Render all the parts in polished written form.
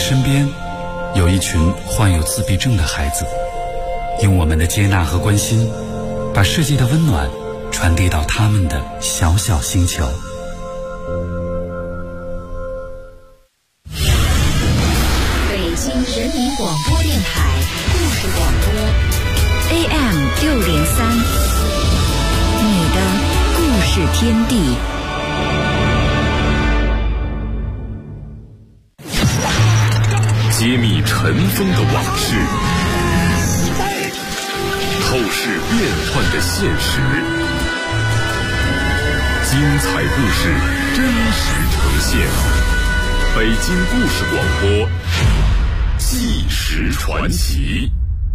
身边有一群患有自闭症的孩子，用我们的接纳和关心，把世界的温暖传递到他们的小小星球。 北京人民广播电台故事广播 AM603，你的故事天地。 揭秘尘封的往事，透视变幻的现实，精彩故事真实呈现。北京故事广播，纪实传奇。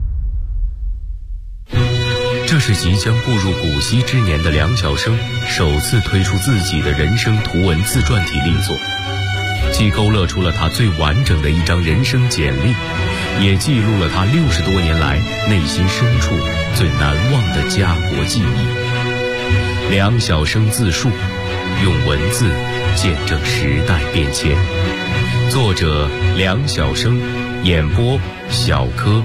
这是即将步入古稀之年的梁晓声首次推出自己的人生图文自传体力作，既勾勒出了他最完整的一张人生简历，也记录了他60多年来内心深处最难忘的家国记忆。梁晓声自述，用文字见证时代变迁。作者梁晓声，演播小柯。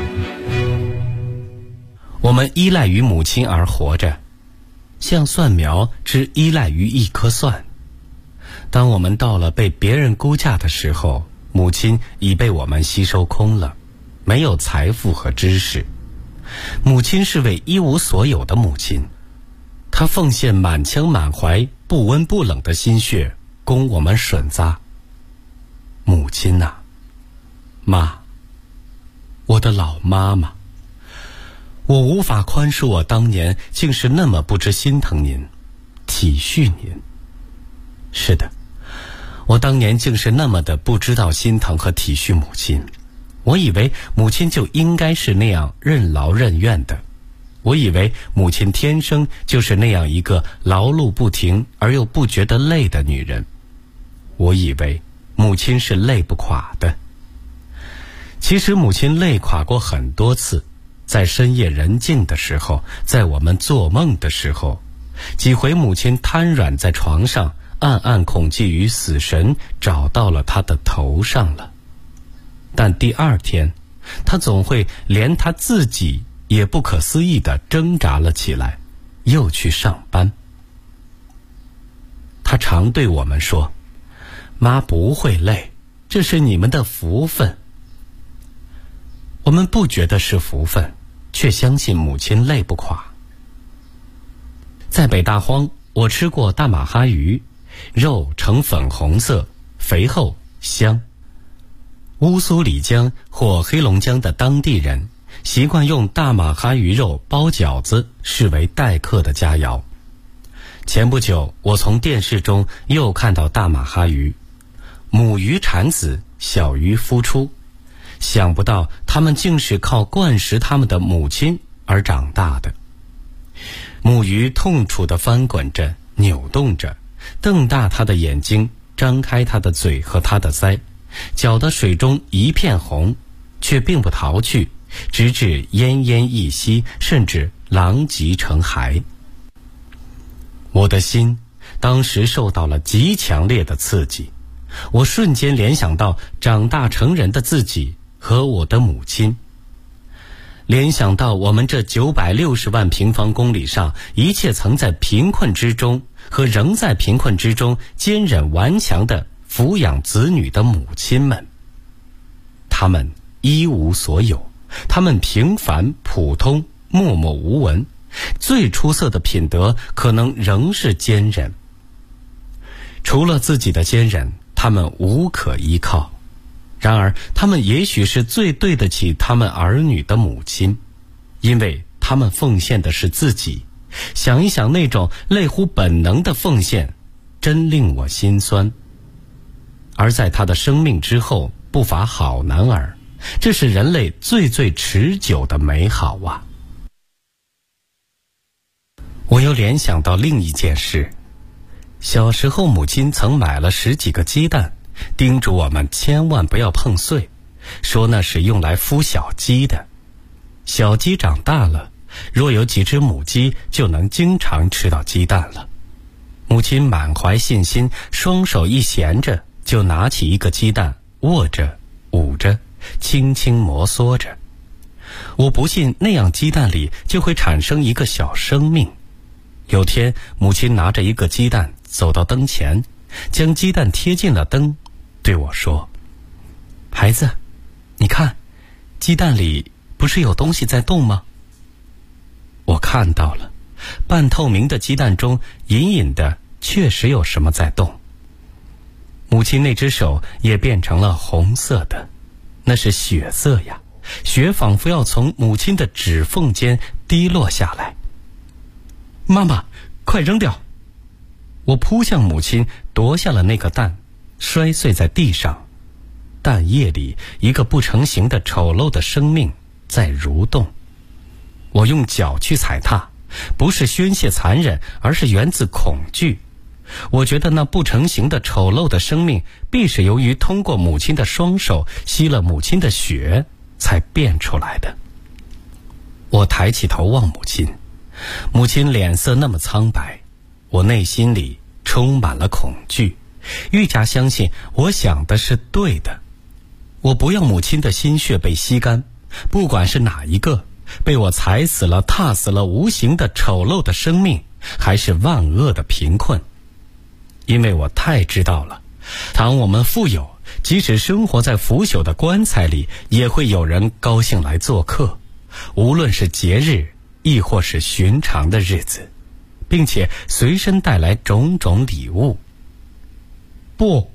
我们依赖于母亲而活着，像蒜苗只依赖于一颗蒜。当我们到了被别人估价的时候，母亲已被我们吸收空了，没有财富和知识。母亲是位一无所有的母亲，她奉献满腔满怀不温不冷的心血供我们吮咂。母亲啊，妈，我的老妈妈，我无法宽恕我当年竟是那么不知心疼您，体恤您。是的，我当年竟是那么的不知道心疼和体恤母亲。我以为母亲就应该是那样任劳任怨的，我以为母亲天生就是那样一个劳碌不停而又不觉得累的女人，我以为母亲是累不垮的。其实母亲累垮过很多次，在深夜人静的时候，在我们做梦的时候，几回母亲瘫软在床上，暗暗恐惧于死神找到了她的头上了。但第二天，她总会连她自己也不可思议地挣扎了起来，又去上班。她常对我们说，妈不会累，这是你们的福分。我们不觉得是福分，却相信母亲累不垮。在北大荒，我吃过大马哈鱼，肉呈粉红色，肥厚香。乌苏里江或黑龙江的当地人习惯用大马哈鱼肉包饺子，视为待客的佳肴。前不久，我从电视中又看到大马哈鱼，母鱼产子，小鱼孵出，想不到它们竟是靠灌食它们的母亲而长大的。母鱼痛楚地翻滚着，扭动着，瞪大它的眼睛，张开它的嘴和它的腮，搅得水中一片红，却并不逃去，直至奄奄一息，甚至狼藉成骸。我的心当时受到了极强烈的刺激，我瞬间联想到长大成人的自己和我的母亲，联想到我们这960万平方公里上一切曾在贫困之中和仍在贫困之中坚忍顽强地抚养子女的母亲们。他们一无所有，他们平凡普通，默默无闻，最出色的品德可能仍是坚忍。除了自己的坚忍，他们无可依靠。然而他们也许是最对得起他们儿女的母亲，因为他们奉献的是自己。想一想那种类乎本能的奉献，真令我心酸。而在他的生命之后不乏好男儿，这是人类最最持久的美好啊。我又联想到另一件事，小时候母亲曾买了10几个鸡蛋，叮嘱我们千万不要碰碎，说那是用来孵小鸡的。小鸡长大了，若有几只母鸡，就能经常吃到鸡蛋了。母亲满怀信心，双手一闲着，就拿起一个鸡蛋，握着捂着，轻轻摩挲着。我不信那样鸡蛋里就会产生一个小生命。有天，母亲拿着一个鸡蛋走到灯前，将鸡蛋贴近了灯，对我说：“孩子，你看，鸡蛋里不是有东西在动吗？”我看到了，半透明的鸡蛋中隐隐的确实有什么在动。母亲那只手也变成了红色的，那是血色呀，血仿佛要从母亲的指缝间滴落下来。妈妈，快扔掉！我扑向母亲，夺下了那个蛋，摔碎在地上。蛋液里一个不成形的丑陋的生命在蠕动。我用脚去踩踏，不是宣泄残忍，而是源自恐惧。我觉得那不成形的丑陋的生命必是由于通过母亲的双手吸了母亲的血才变出来的。我抬起头望母亲，母亲脸色那么苍白，我内心里充满了恐惧，愈加相信我想的是对的。我不要母亲的心血被吸干，不管是哪一个，被我踩死了、踏死了无形的丑陋的生命，还是万恶的贫困。因为我太知道了，倘我们富有，即使生活在腐朽的棺材里，也会有人高兴来做客，无论是节日亦或是寻常的日子，并且随身带来种种礼物。不，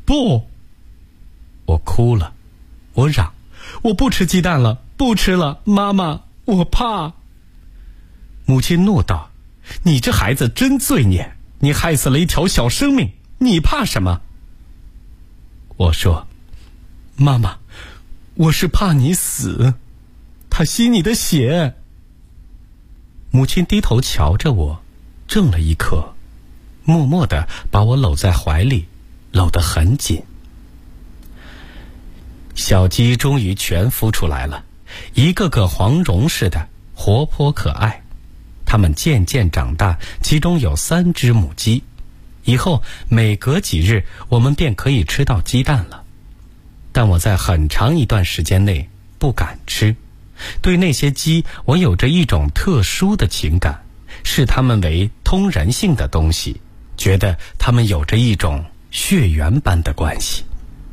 我哭了，我嚷，我不吃鸡蛋了，不吃了，妈妈，我怕。母亲怒道：“你这孩子真罪孽，你害死了一条小生命，你怕什么？”我说：“妈妈，我是怕你死，他吸你的血。”母亲低头瞧着我，怔了一刻，默默地把我搂在怀里，搂得很紧。小鸡终于全孵出来了，一个个黄绒似的，活泼可爱。它们渐渐长大，其中有3只母鸡。以后每隔几日，我们便可以吃到鸡蛋了。但我在很长一段时间内不敢吃。对那些鸡，我有着一种特殊的情感，视它们为通人性的东西，觉得它们有着一种血缘般的关系。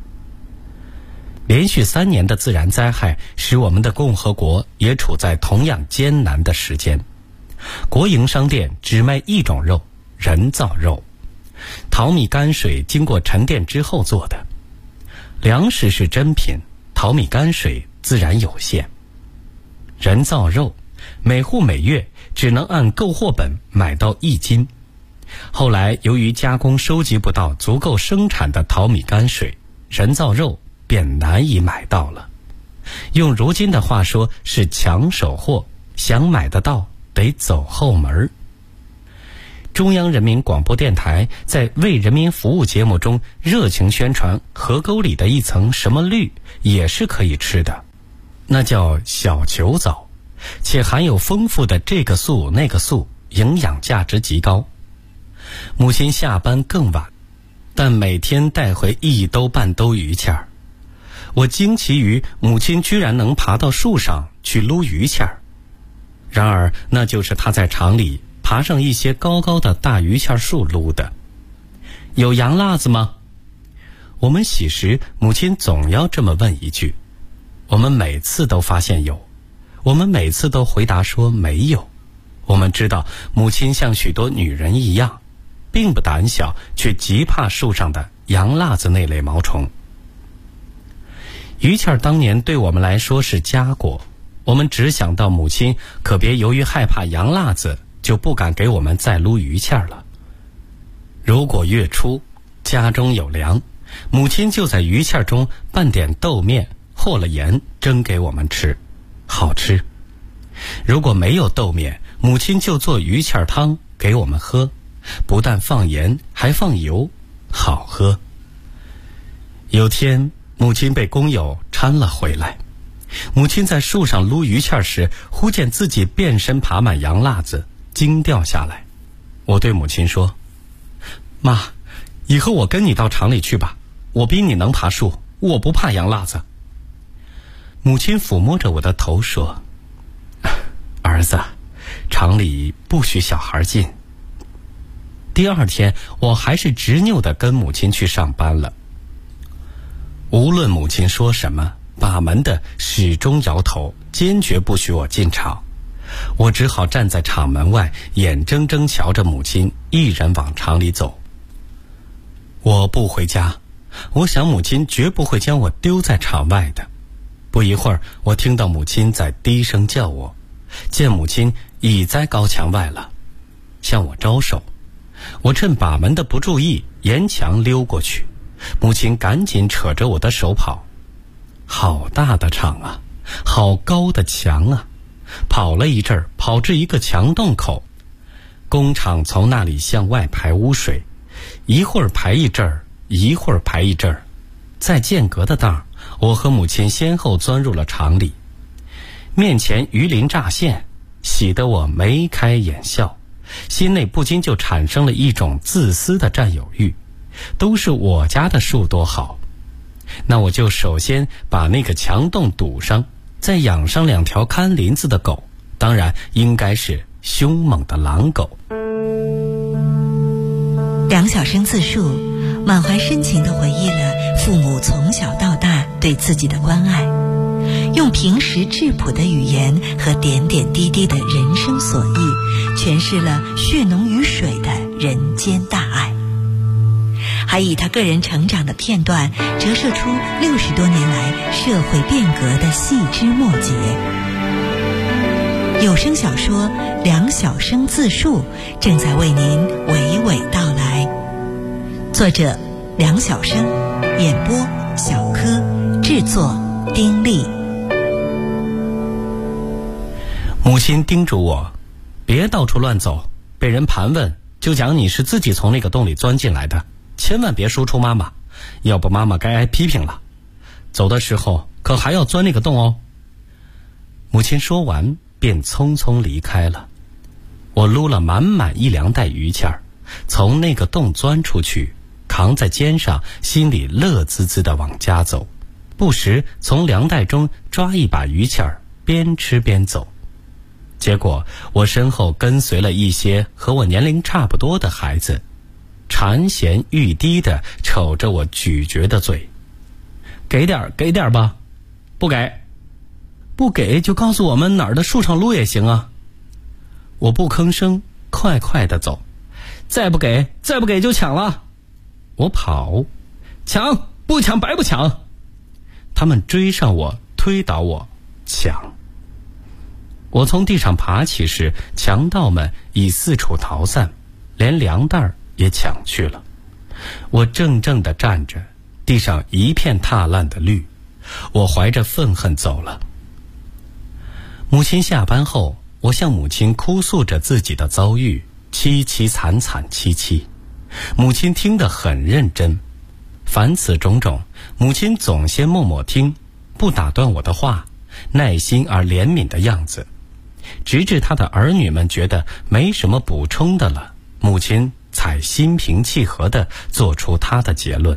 连续3年的自然灾害使我们的共和国也处在同样艰难的时间。国营商店只卖一种肉，人造肉。淘米泔水经过沉淀之后做的。粮食是珍品，淘米泔水自然有限。人造肉，每户每月只能按购货本买到1斤。后来由于加工收集不到足够生产的淘米泔水，人造肉便难以买到了。用如今的话说是抢手货，想买得到得走后门。中央人民广播电台在为人民服务节目中热情宣传河沟里的一层什么绿也是可以吃的，那叫小球藻，且含有丰富的这个素那个素，营养价值极高。母亲下班更晚，但每天带回1兜半兜鱼签儿。我惊奇于母亲居然能爬到树上去撸鱼签儿，然而那就是她在厂里爬上一些高高的大鱼签树撸的。有洋辣子吗？我们洗时，母亲总要这么问一句。我们每次都发现有，我们每次都回答说没有。我们知道母亲像许多女人一样，并不胆小，却极怕树上的洋辣子那类毛虫。鱼签当年对我们来说是佳果，我们只想到母亲可别由于害怕洋辣子，就不敢给我们再撸鱼签了。如果月初家中有粮，母亲就在鱼签中拌点豆面，和了盐蒸给我们吃，好吃。如果没有豆面，母亲就做鱼签汤给我们喝，不但放盐还放油，好喝。有天母亲被工友搀了回来，母亲在树上撸鱼签时，忽见自己遍身爬满洋辣子，惊掉下来。我对母亲说：“妈，以后我跟你到厂里去吧，我比你能爬树，我不怕洋辣子， 母亲抚摸着我的头说：“儿子，厂里不许小孩进。”第二天，我还是执拗地跟母亲去上班了。无论母亲说什么，把门的始终摇头，坚决不许我进厂。我只好站在厂门外，眼睁睁瞧着母亲一人往厂里走。我不回家，我想母亲绝不会将我丢在厂外的。不一会儿，我听到母亲在低声叫我，见母亲已在高墙外了，向我招手。我趁把门的不注意，沿墙溜过去。母亲赶紧扯着我的手跑。好大的厂啊，好高的墙啊！跑了一阵儿，跑至一个墙洞口，工厂从那里向外排污水，一会儿排一阵儿，一会儿排一阵儿。在间隔的当，我和母亲先后钻入了厂里。面前鱼鳞乍现，喜得我眉开眼笑，心内不禁就产生了一种自私的占有欲，都是我家的树多好。那我就首先把那个墙洞堵上，再养上2条看林子的狗，当然应该是凶猛的狼狗。 梁晓声自述，满怀深情地回忆了父母从小到大对自己的关爱，用平实质朴的语言和点点滴滴的人生所忆，诠释了血浓于水的人间大爱，还以他个人成长的片段折射出60多年来社会变革的细枝末节。有声小说《梁晓声自述》正在为您娓娓道来，作者梁晓声，演播小柯，制作丁力。 母亲叮嘱我，别到处乱走，被人盘问就讲你是自己从那个洞里钻进来的，千万别说出妈妈，要不妈妈该挨批评了。走的时候可还要钻那个洞哦。母亲说完便匆匆离开了。我撸了满满1两袋鱼签儿，从那个洞钻出去，扛在肩上，心里乐滋滋地往家走，不时从粮袋中抓一把鱼签儿，边吃边走。结果我身后跟随了一些和我年龄差不多的孩子，馋涎欲滴地瞅着我咀嚼的嘴。给点吧。不给就告诉我们哪儿的树上撸也行啊。我不吭声，快快地走。再不给就抢了。我跑，抢不抢白不抢。他们追上我，推倒我，抢。我从地上爬起时，强盗们已四处逃散，连粮袋也抢去了。我怔怔地站着，地上一片踏烂的绿，我怀着愤恨走了。母亲下班后，我向母亲哭诉着自己的遭遇，凄凄惨惨戚戚。母亲听得很认真，凡此种种，母亲总先默默听，不打断我的话，耐心而怜悯的样子。直至她的儿女们觉得没什么补充的了，母亲才心平气和地做出她的结论。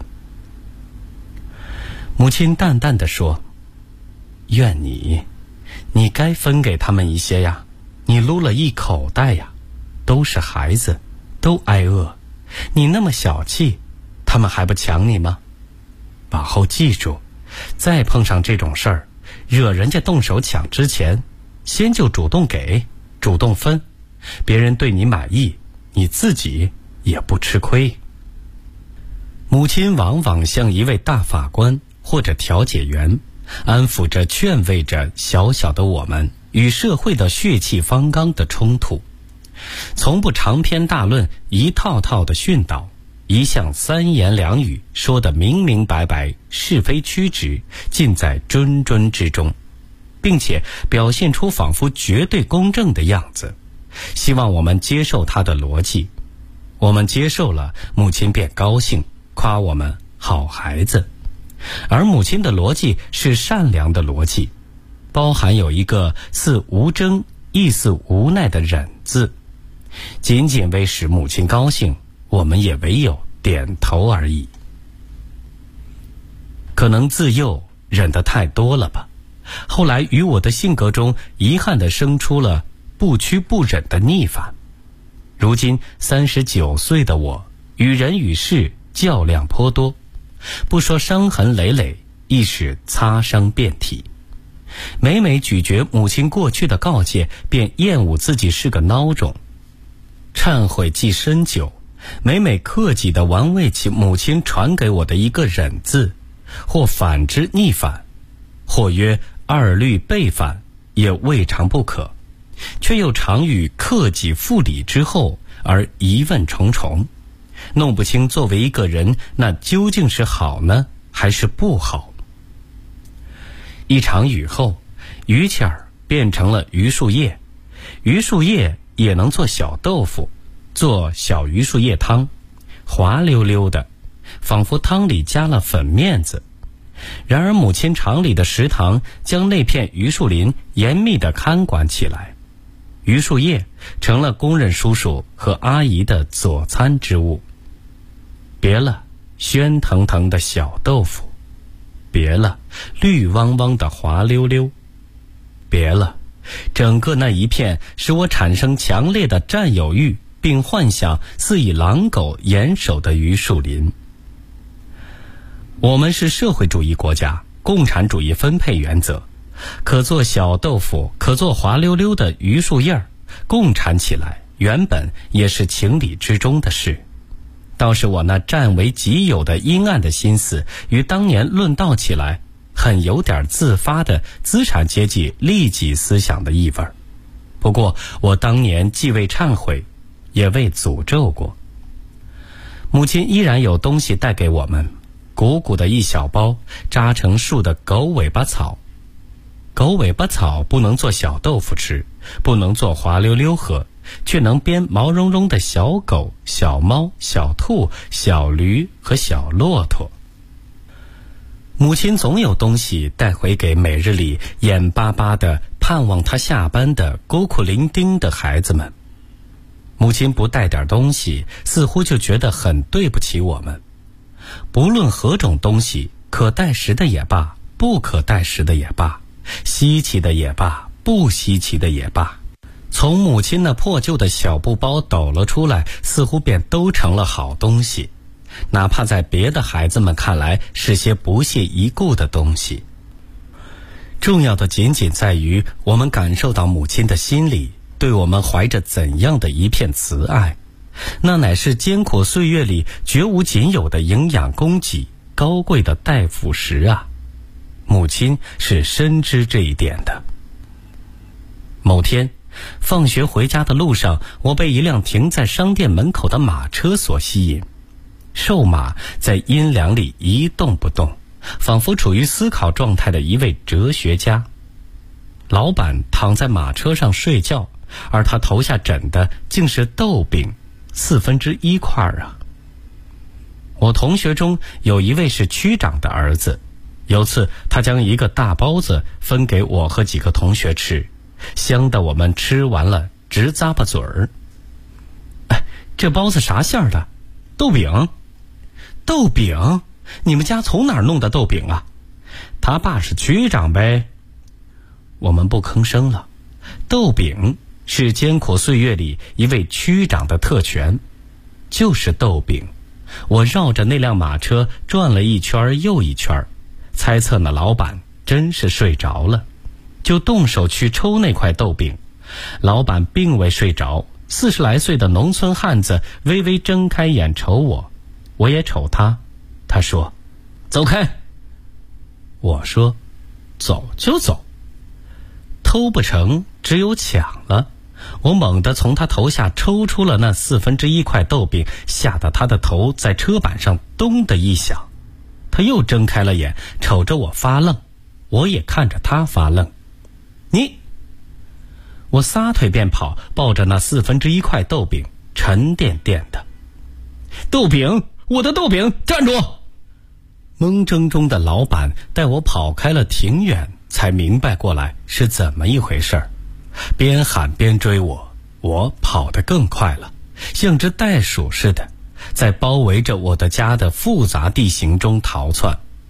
母亲淡淡地说：“愿你该分给他们一些呀，你撸了1口袋呀，都是孩子，都挨饿，你那么小气，他们还不抢你吗？往后记住，再碰上这种事儿，惹人家动手抢之前，先就主动给，主动分，别人对你满意，你自己也不吃亏。”母亲往往像一位大法官或者调解员，安抚着劝慰着小小的我们与社会的血气方刚的冲突，从不长篇大论，一套套的训导，一向3言2语说得明明白白，是非曲直尽在谆谆之中，并且表现出仿佛绝对公正的样子，希望我们接受他的逻辑。我们接受了，母亲便高兴，夸我们好孩子。而母亲的逻辑是善良的逻辑，包含有一个似无争亦似无奈的忍字，仅仅为使母亲高兴，我们也唯有点头而已。可能自幼忍得太多了吧， 后来与我的性格中遗憾地生出了不屈不忍的逆反。如今39岁的我，与人与事较量颇多，不说伤痕累累，亦是擦伤遍体。每每咀嚼母亲过去的告诫，便厌恶自己是个孬种。忏悔既深久，每每克己地玩味起母亲传给我的一个忍字，或反之逆反，或曰二律背反，也未尝不可，却又常于克己复礼之后而疑问重重，弄不清作为一个人，那究竟是好呢，还是不好？一场雨后，榆钱儿变成了榆树叶，榆树叶也能做小豆腐，做小榆树叶汤，滑溜溜的，仿佛汤里加了粉面子。然而母亲厂里的食堂将那片榆树林严密地看管起来，榆树叶成了工人叔叔和阿姨的佐餐之物。别了喧腾腾的小豆腐，别了绿汪汪的滑溜溜，别了整个那一片使我产生强烈的占有欲，并幻想似以狼狗严守的榆树林。我们是社会主义国家，共产主义分配原则，可做小豆腐，可做滑溜溜的榆树叶儿，共产起来原本也是情理之中的事。倒是我那占为己有的阴暗的心思，与当年论道起来，很有点自发的资产阶级利己思想的意味。不过我当年既未忏悔，也未诅咒过。母亲依然有东西带给我们，鼓鼓的一小包扎成树的狗尾巴草。狗尾巴草不能做小豆腐吃，不能做滑溜溜喝，却能编毛茸茸的小狗、小猫、小兔、小驴和小骆驼。母亲总有东西带回给每日里眼巴巴地盼望她下班的孤苦伶仃的孩子们。母亲不带点东西，似乎就觉得很对不起我们。不论何种东西，可带食的也罢，不可带食的也罢，稀奇的也罢，不稀奇的也罢，从母亲那破旧的小布包抖了出来，似乎便都成了好东西，哪怕在别的孩子们看来是些不屑一顾的东西。重要的仅仅在于我们感受到母亲的心里对我们怀着怎样的一片慈爱，那乃是艰苦岁月里绝无仅有的营养供给，高贵的待辅食啊！母亲是深知这一点的。某天放学回家的路上，我被一辆停在商店门口的马车所吸引。瘦马在阴凉里一动不动，仿佛处于思考状态的一位哲学家。老板躺在马车上睡觉，而他头下枕的竟是豆饼1/4块啊！我同学中有一位是区长的儿子，有次他将一个大包子分给我和几个同学吃，香得我们吃完了直咂巴嘴儿。这包子啥馅儿的？豆饼？豆饼？你们家从哪儿弄的豆饼啊？他爸是区长呗。我们不吭声了。豆饼是艰苦岁月里一位区长的特权，就是豆饼。我绕着那辆马车转了一圈又一圈，猜测那老板真是睡着了，就动手去抽那块豆饼。老板并未睡着，40来岁的农村汉子微微睁开眼瞅我，我也瞅他。他说：“走开。”我说：“走就走。”偷不成，只有抢了。我猛地从他头下抽出了那1/4块豆饼，吓得他的头在车板上咚的一响。他又睁开了眼，瞅着我发愣，我也看着他发愣。你！我撒腿便跑，抱着那1/4块豆饼，沉甸甸的。豆饼，我的豆饼，站住！懵怔中的老板带我跑开了挺远，才明白过来是怎么一回事儿。边喊边追我跑得更快了，像只袋鼠似的，在包围着我的家的复杂地形中逃窜。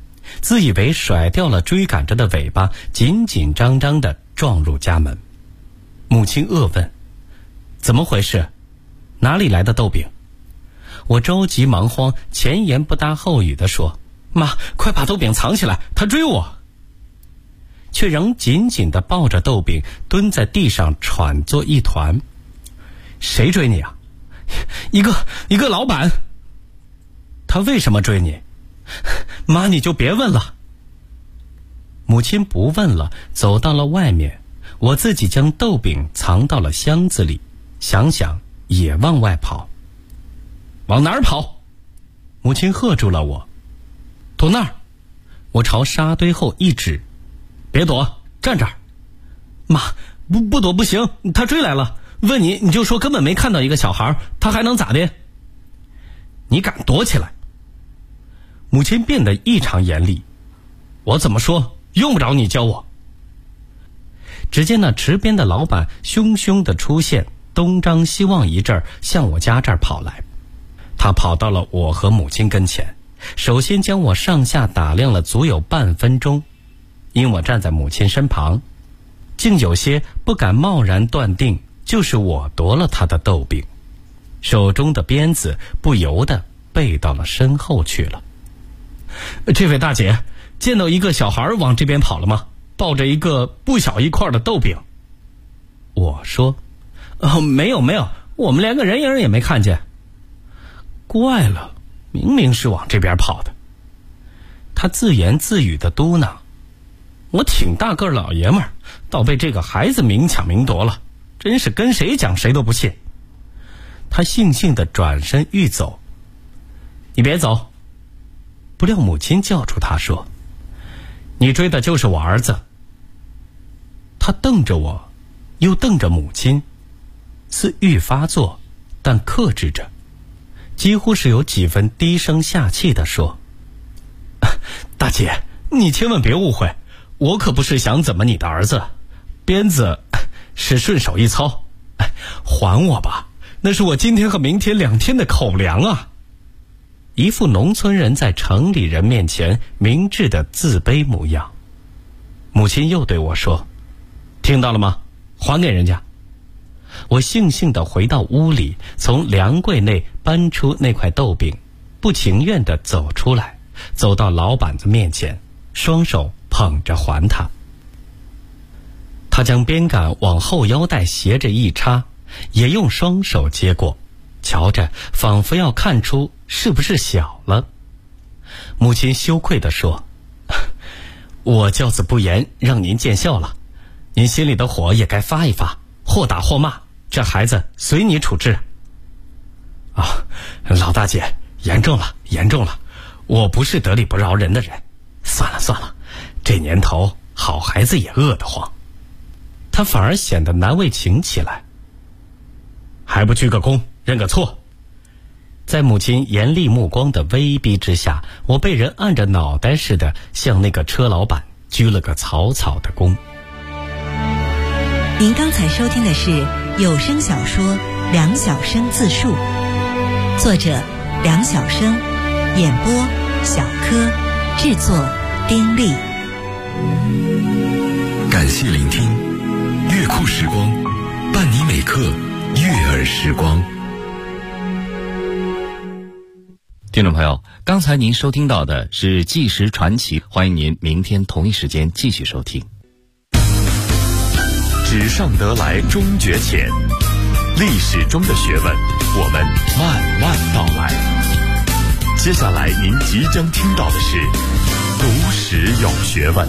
自以为甩掉了追赶着的尾巴，紧紧张张地撞入家门。母亲恶问：怎么回事？哪里来的豆饼？我着急忙慌，前言不搭后语地说：妈，快把豆饼藏起来，他追我。却仍紧紧地抱着豆饼，蹲在地上喘作一团。谁追你啊？一个老板。他为什么追你？妈，你就别问了。母亲不问了，走到了外面，我自己将豆饼藏到了箱子里，想想也往外跑。往哪儿跑？母亲喝住了我。躲那儿。我朝沙堆后一指。别躲，站这儿。妈，不躲不行，他追来了。问你就说根本没看到一个小孩，他还能咋的？你敢躲起来？母亲变得异常严厉。我怎么说？用不着你教我。只见那池边的老板汹汹地出现，东张西望一阵，向我家这儿跑来。他跑到了我和母亲跟前，首先将我上下打量了足有半分钟。因我站在母亲身旁，竟有些不敢贸然断定就是我夺了他的豆饼，手中的鞭子不由得背到了身后去了。这位大姐，见到一个小孩往这边跑了吗？抱着一个不小一块的豆饼。我说：没有，我们连个人影也没看见。怪了，明明是往这边跑的。他自言自语地嘟囔：我挺大个老爷们儿，倒被这个孩子明抢明夺了，真是跟谁讲谁都不信。他悻悻地转身欲走。你别走。不料母亲叫住他说：你追的就是我儿子。他瞪着我，又瞪着母亲，似欲发作，但克制着，几乎是有几分低声下气地说：大姐，你千万别误会，我可不是想怎么你的儿子，鞭子是顺手一操，还我吧，那是我今天和明天2天的口粮啊。一副农村人在城里人面前明智的自卑模样。母亲又对我说：听到了吗？还给人家。我悻悻地回到屋里，从粮柜内搬出那块豆饼，不情愿地走出来，走到老板子面前，双手捧着还他。他将鞭杆往后腰带斜着一插，也用双手接过，瞧着仿佛要看出是不是小了。母亲羞愧地说：我教子不严，让您见笑了，您心里的火也该发一发，或打或骂，这孩子随你处置。老大姐，严重了，我不是得理不饶人的人，算了，这年头好孩子也饿得慌。他反而显得难为情起来。还不鞠个躬，认个错。在母亲严厉目光的威逼之下，我被人按着脑袋似的向那个车老板鞠了个草草的躬。 您刚才收听的是有声小说《梁晓声自述》，作者梁晓声，演播小柯，制作丁力。 感谢聆听，乐库时光，伴你每刻悦耳时光。 听众朋友，刚才您收听到的是纪实传奇，欢迎您明天同一时间继续收听。 纸上得来终觉浅，历史中的学问，我们慢慢道来。接下来您即将听到的是读史有学问。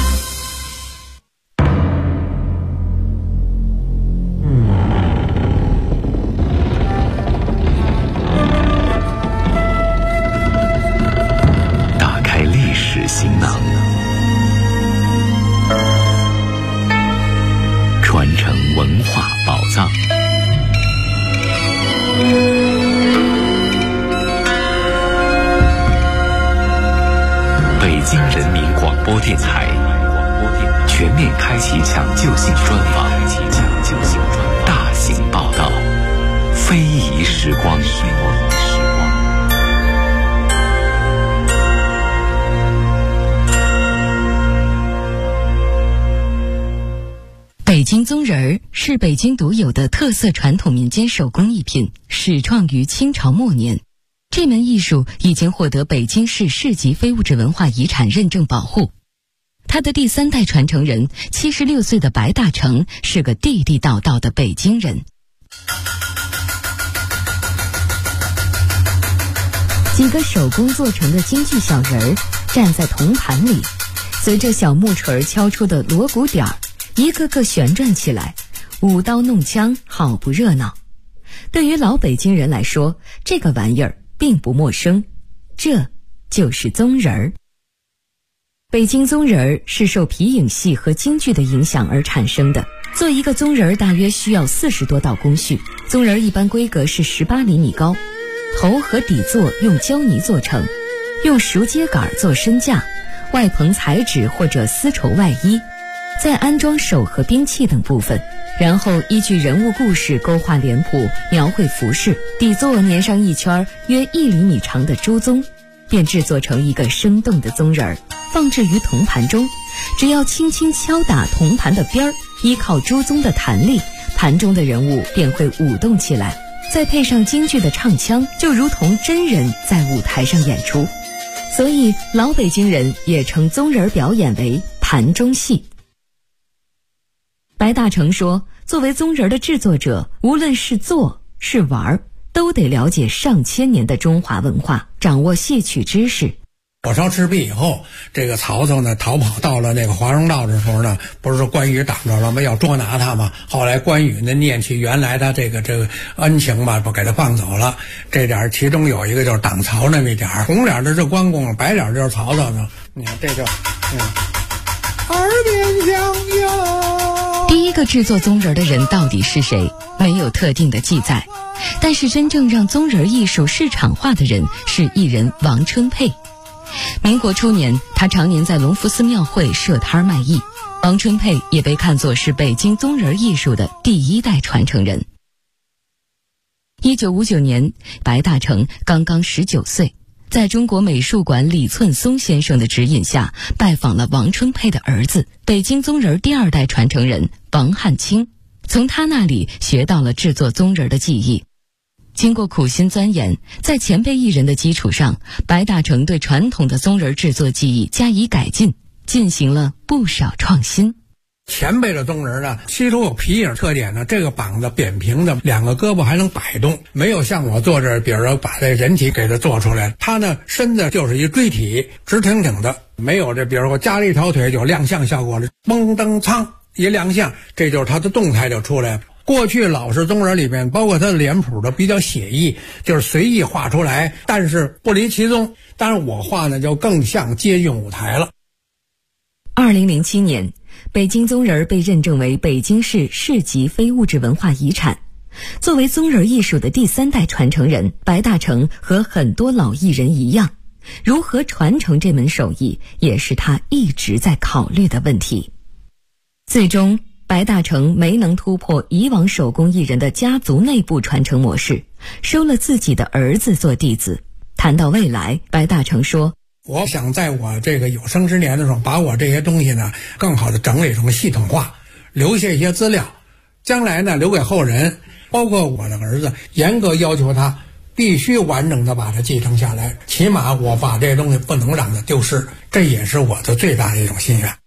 打开历史行囊，传承文化宝藏。北京人民广播电台全面开启抢救性专访，大型报道，非遗时光。 京宗人儿是北京独有的特色传统民间手工艺品，始创于清朝末年。这门艺术已经获得北京市市级非物质文化遗产认证保护。他的第3代传承人76岁的白大成是个地地道道的北京人。几个手工做成的京剧小人儿站在铜盘里，随着小木锤敲出的锣鼓点儿，一个个旋转起来，舞刀弄枪，好不热闹。对于老北京人来说，这个玩意儿并不陌生，这就是宗人儿。北京宗人儿是受皮影戏和京剧的影响而产生的。做一个宗人儿大约需要40多道工序，宗人儿一般规格是18厘米高，头和底座用胶泥做成，用熟秸秆做身架，外棚彩纸或者丝绸外衣，再安装手和兵器等部分，然后依据人物故事勾画脸谱，描绘服饰，底座粘上一圈约1厘米长的朱宗，便制作成一个生动的宗人儿，放置于铜盘中。只要轻轻敲打铜盘的边儿，依靠朱宗的弹力，盘中的人物便会舞动起来，再配上京剧的唱腔，就如同真人在舞台上演出。所以老北京人也称宗人表演为盘中戏。白大成说，作为宗人的制作者，无论是做是玩，都得了解上千年的中华文化，掌握戏曲知识。 火烧赤壁以后，这个曹操呢逃跑到了那个华容道的时候呢，不是说关羽挡着了吗？要捉拿他吗？后来关羽呢念起原来他这个恩情吧，不给他放走了。这点其中有一个就是挡曹那么一点，红脸的是关公，白脸就是曹操呢。你看这就耳边响哟。 第一个制作宗人的人到底是谁？没有特定的记载，但是真正让宗人艺术市场化的人是艺人王春佩。民国初年，他常年在隆福寺庙会设摊卖艺。王春佩也被看作是北京宗人艺术的第1代传承人。1959年，白大成刚刚19岁，在中国美术馆李寸松先生的指引下，拜访了王春佩的儿子，北京宗人第2代传承人王汉卿，从他那里学到了制作宗人的技艺。经过苦心钻研，在前辈艺人的基础上，白大成对传统的宗人制作技艺加以改进，进行了不少创新。 前辈的宗人呢，其中有皮影特点呢，这个膀子扁平的，2个胳膊还能摆动，没有像我做这，比如说把这人体给它做出来，他呢身子就是一锥体，直挺挺的，没有这比如说加了一条腿就亮相效果了，嘣噔噌一亮相，这就是他的动态就出来了。过去老式宗人里面，包括他的脸谱的比较写意，就是随意画出来，但是不离其宗。但是我画呢，就更像接近舞台了。 2007年，北京宗人被认证为北京市市级非物质文化遗产。作为宗人艺术的第3代传承人，白大成和很多老艺人一样，如何传承这门手艺，也是他一直在考虑的问题。最终，白大成没能突破以往手工艺人的家族内部传承模式，收了自己的儿子做弟子。谈到未来，白大成说， 我想在我这个有生之年的时候，把我这些东西呢更好的整理成系统化，留下一些资料，将来呢留给后人，包括我的儿子，严格要求他必须完整的把它继承下来，起码我把这些东西不能让它丢失，这也是我的最大的一种心愿。